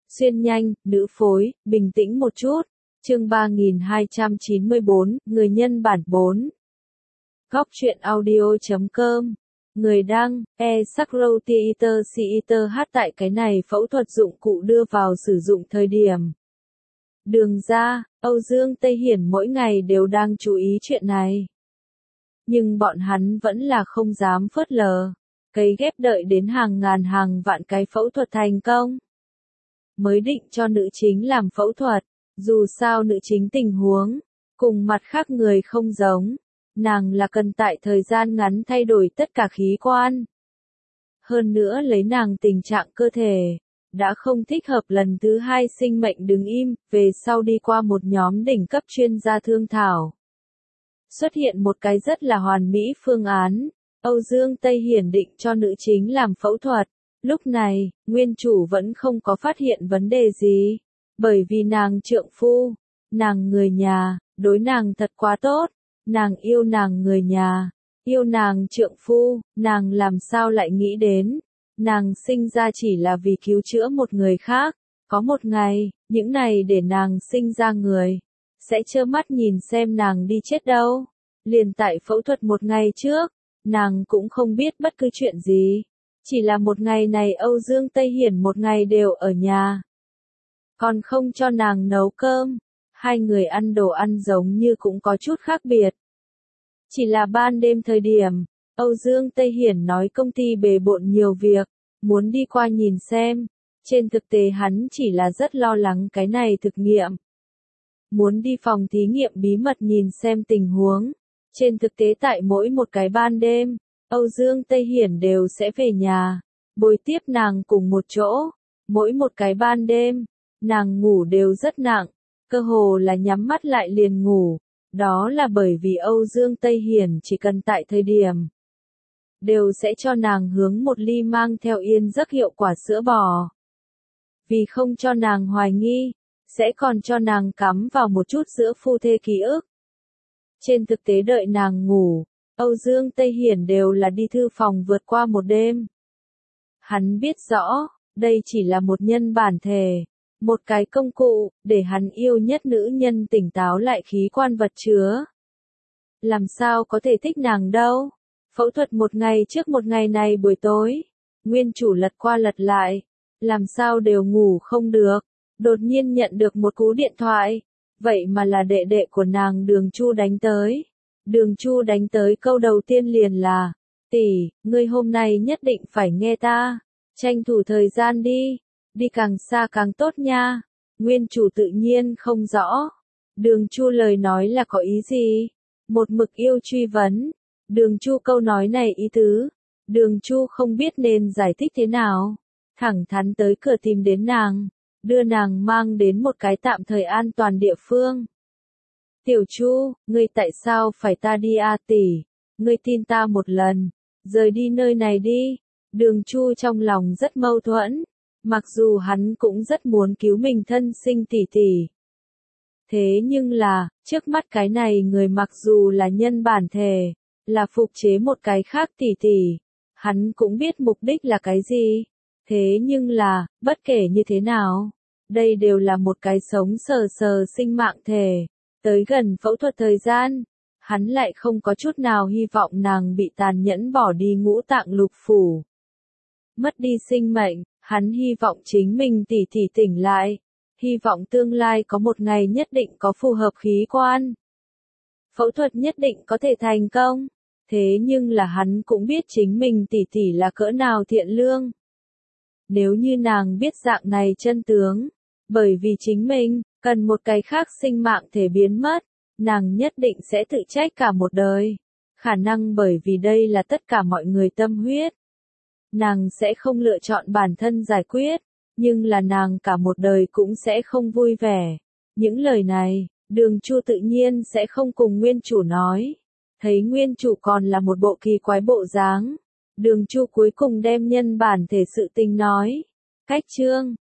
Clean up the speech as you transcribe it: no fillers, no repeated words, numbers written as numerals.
Xuyên nhanh, nữ phối, bình tĩnh một chút. Chương 3294, người nhân bản 4. Góc truyện audio.com. Người đăng, Sakrow Theater hát tại cái này phẫu thuật dụng cụ đưa vào sử dụng thời điểm. Đường ra, Âu Dương Tây Hiển mỗi ngày đều đang chú ý chuyện này. Nhưng bọn hắn vẫn là không dám phớt lờ. Cấy ghép đợi đến hàng ngàn hàng vạn cái phẫu thuật thành công. Mới định cho nữ chính làm phẫu thuật. Dù sao nữ chính tình huống, cùng mặt khác người không giống. Nàng là cần tại thời gian ngắn thay đổi tất cả khí quan. Hơn nữa lấy nàng tình trạng cơ thể, đã không thích hợp lần thứ hai sinh mệnh đứng im, về sau đi qua một nhóm đỉnh cấp chuyên gia thương thảo. Xuất hiện một cái rất là hoàn mỹ phương án, Âu Dương Tây Hiển định cho nữ chính làm phẫu thuật. Lúc này, nguyên chủ vẫn không có phát hiện vấn đề gì, bởi vì nàng trượng phu, nàng người nhà, đối nàng thật quá tốt. Nàng yêu nàng người nhà, yêu nàng trượng phu, nàng làm sao lại nghĩ đến, nàng sinh ra chỉ là vì cứu chữa một người khác, có một ngày, những này để nàng sinh ra người, sẽ trơ mắt nhìn xem nàng đi chết đâu. Liền tại phẫu thuật một ngày trước, nàng cũng không biết bất cứ chuyện gì, chỉ là một ngày này Âu Dương Tây Hiển một ngày đều ở nhà, còn không cho nàng nấu cơm. Hai người ăn đồ ăn giống như cũng có chút khác biệt. Chỉ là ban đêm thời điểm, Âu Dương Tây Hiển nói công ty bề bộn nhiều việc, muốn đi qua nhìn xem. Trên thực tế hắn chỉ là rất lo lắng cái này thực nghiệm. Muốn đi phòng thí nghiệm bí mật nhìn xem tình huống. Trên thực tế tại mỗi một cái ban đêm, Âu Dương Tây Hiển đều sẽ về nhà, bồi tiếp nàng cùng một chỗ. Mỗi một cái ban đêm, nàng ngủ đều rất nặng. Cơ hồ là nhắm mắt lại liền ngủ, đó là bởi vì Âu Dương Tây Hiển chỉ cần tại thời điểm, đều sẽ cho nàng hướng một ly mang theo yên giấc hiệu quả sữa bò. Vì không cho nàng hoài nghi, sẽ còn cho nàng cắm vào một chút sữa phu thê ký ức. Trên thực tế đợi nàng ngủ, Âu Dương Tây Hiển đều là đi thư phòng vượt qua một đêm. Hắn biết rõ, đây chỉ là một nhân bản thể. Một cái công cụ, để hắn yêu nhất nữ nhân tỉnh táo lại khí quan vật chứa. Làm sao có thể thích nàng đâu? Phẫu thuật một ngày trước một ngày này buổi tối. Nguyên chủ lật qua lật lại. Làm sao đều ngủ không được. Đột nhiên nhận được một cú điện thoại. Vậy mà là đệ đệ của nàng Đường Chu đánh tới. Đường Chu đánh tới câu đầu tiên liền là. Tỷ, ngươi hôm nay nhất định phải nghe ta. Tranh thủ thời gian đi. Đi càng xa càng tốt nha. Nguyên chủ tự nhiên không rõ. Đường Chu lời nói là có ý gì? Một mực yêu truy vấn. Đường Chu câu nói này ý tứ. Đường Chu không biết nên giải thích thế nào. Thẳng thắn tới cửa tìm đến nàng. Đưa nàng mang đến một cái tạm thời an toàn địa phương. Tiểu Chu, ngươi tại sao phải ta đi a tỷ? Ngươi tin ta một lần. Rời đi nơi này đi. Đường Chu trong lòng rất mâu thuẫn. Mặc dù hắn cũng rất muốn cứu mình thân sinh tỷ tỷ. Thế nhưng là, trước mắt cái này người mặc dù là nhân bản thể, là phục chế một cái khác tỷ tỷ. Hắn cũng biết mục đích là cái gì. Thế nhưng là, bất kể như thế nào, đây đều là một cái sống sờ sờ sinh mạng thể. Tới gần phẫu thuật thời gian, hắn lại không có chút nào hy vọng nàng bị tàn nhẫn bỏ đi ngũ tạng lục phủ. Mất đi sinh mệnh. Hắn hy vọng chính mình tỷ tỷ tỉnh lại, hy vọng tương lai có một ngày nhất định có phù hợp khí quan. Phẫu thuật nhất định có thể thành công, thế nhưng là hắn cũng biết chính mình tỷ tỷ là cỡ nào thiện lương. Nếu như nàng biết dạng này chân tướng, bởi vì chính mình, cần một cái khác sinh mạng thể biến mất, nàng nhất định sẽ tự trách cả một đời. Khả năng bởi vì đây là tất cả mọi người tâm huyết. Nàng sẽ không lựa chọn bản thân giải quyết, nhưng là nàng cả một đời cũng sẽ không vui vẻ. Những lời này, Đường Chu tự nhiên sẽ không cùng nguyên chủ nói. Thấy nguyên chủ còn là một bộ kỳ quái bộ dáng. Đường Chu cuối cùng đem nhân bản thể sự tình nói. Cách chương,